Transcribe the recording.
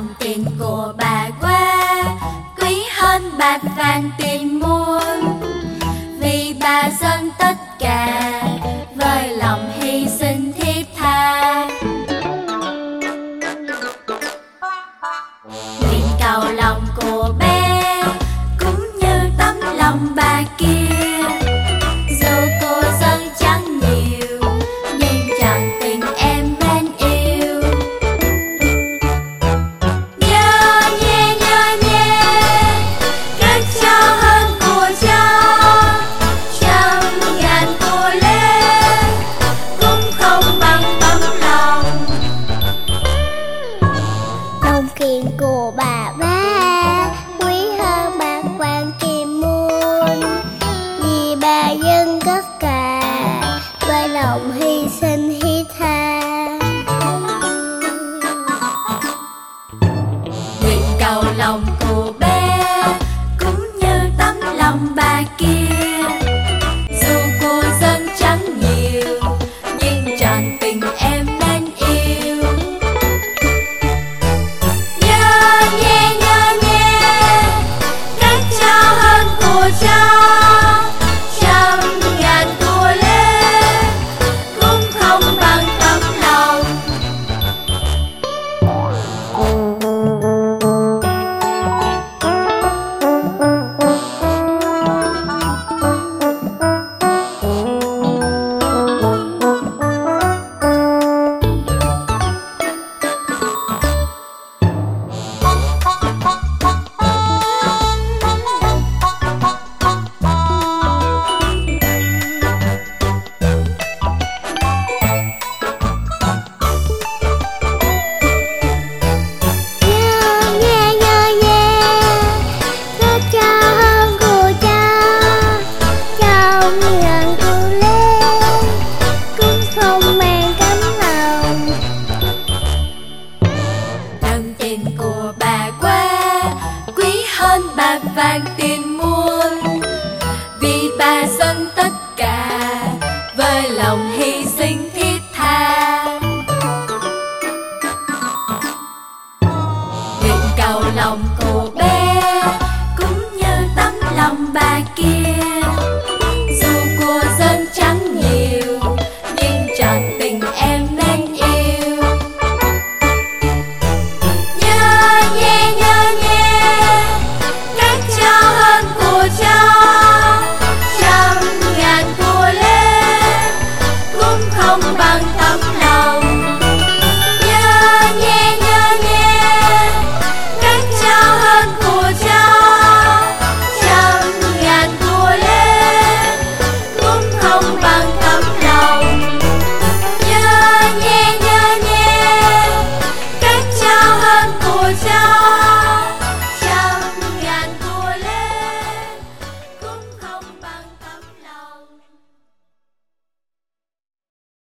Đồng tiền của bà quá quý hơn bạc vàng tiền muôn, vì bà dâng tất cả với lòng hy sinh thiết tha. Nguyện cầu lòng của bé cũng như tấm lòng bà kia, dù cô dâng chẳng nhiều nhưng trọn tình em mến yêu. Nhớ nhé cách cho hơn của cho, trăm ngàn cô lên cũng không bằng tấm lòng. Đồng tiền của bà ba quý hơn bạc vàng tiền muôn, vì bà dâng tất cả với lòng hy sinh thiết tha. Nguyện cầu lòng của bé cũng như tấm lòng bà kia, dù cô dâng chẳng nhiều nhưng trọn tình em mến yêu. Nhớ nhé cách cho hơn của cho, trăm ngàn cô lên cũng không bằng tấm lòng. Cách cho hơn của cha, trăm ngàn cô lên cũng không mang cánh lòng. Đồng tiền của bà quá quý hơn bạc vàng tiền muôn, vì bà dâng tất cả với lòng hy sinh thiết tha. Nguyện cầu lòng của bé cũng như tấm lòng bà kia, dù cô dâng chẳng nhiều nhưng trọn tình em mến yêu. Nhớ nhé cách cho hơn của cho, trăm ngàn cô lên cũng không bằng tấm lòng.